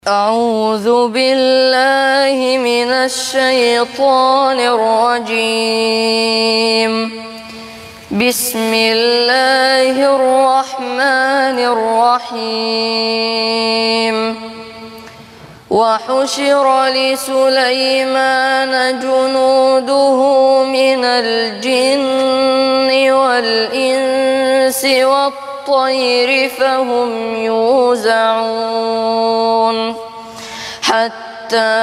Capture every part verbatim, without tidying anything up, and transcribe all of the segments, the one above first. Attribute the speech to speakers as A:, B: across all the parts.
A: أعوذ بالله من الشيطان الرجيم. بسم الله الرحمن الرحيم. وحشر لسليمان جنوده من الجن والإنس والطير فهم يوزعون حتى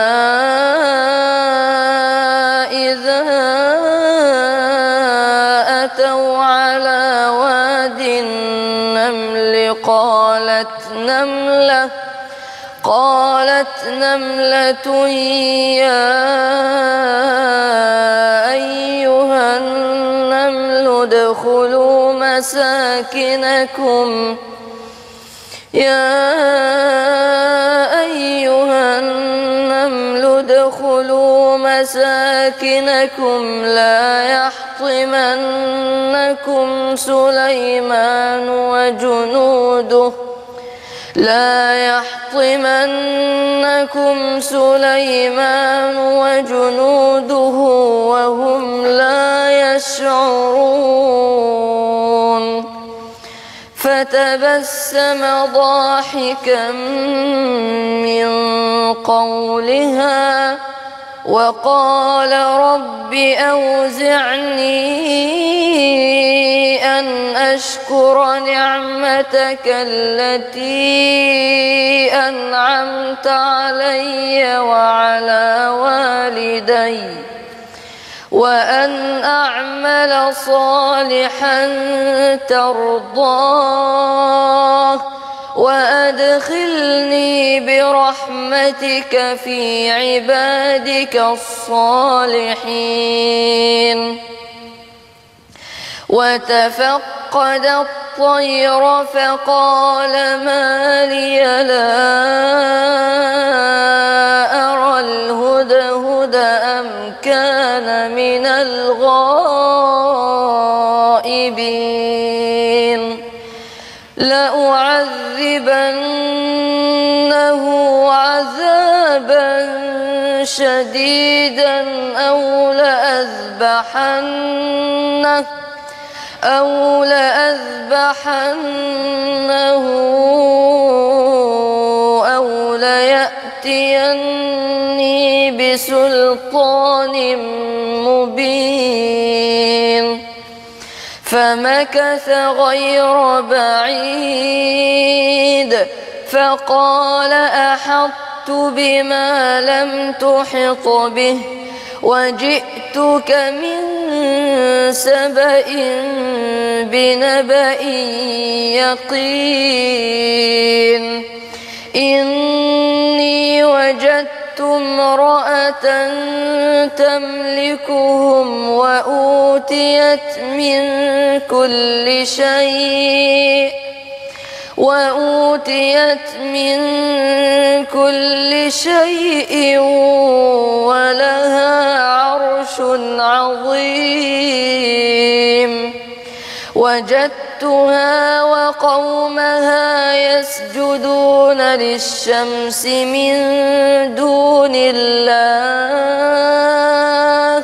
A: إذا أتوا على واد النمل قالت نملة قالت نملة يا أيها النمل ادخلوا مساكنكم يا أيها النمل ادخلوا مساكنكم لا يحطمنكم سليمان وجنوده لا يحطمنكم سليمان وجنوده وهم لا يشعرون. فتبسم ضاحكا من قولها وقال رب أوزعني أن أشكر نعمتك التي أنعمت علي وعلى والدي وأن أعمل صالحا ترضاه وأدخلني برحمتك في عبادك الصالحين. وتفقد الطير فقال ما لي لا أرى الهدهد أم كان من الغائبين لأعذبنه عذابا شديدا أو لأذبحنه أو لأذبحنه أو ليأتيني بسلطان مبين. فمكث غير بعيد فقال أحطت بما لم تحط به وجئتك من سبأ بنبأ يقين. إني وجدت امرأة تملكهم وأوتيت من كل شيء وأوتيت من كل شيء ولها عرش عظيم. وجدتها وقومها يسجدون للشمس من دون الله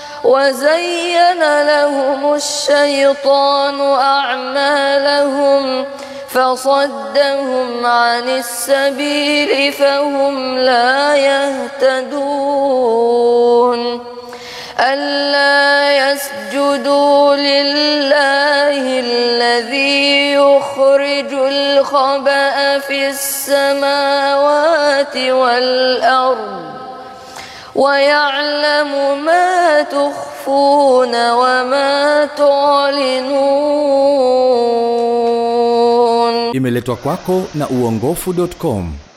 A: وزين لهم الشيطان أعمالهم فصدهم عن السبيل فهم لا يهتدون. ألا يسجدوا لله الذي يخرج الخبأ في السماوات والأرض ويعلم ما تخفون وما تعلنون.
B: Imeletwa kwako na uongofu dot com.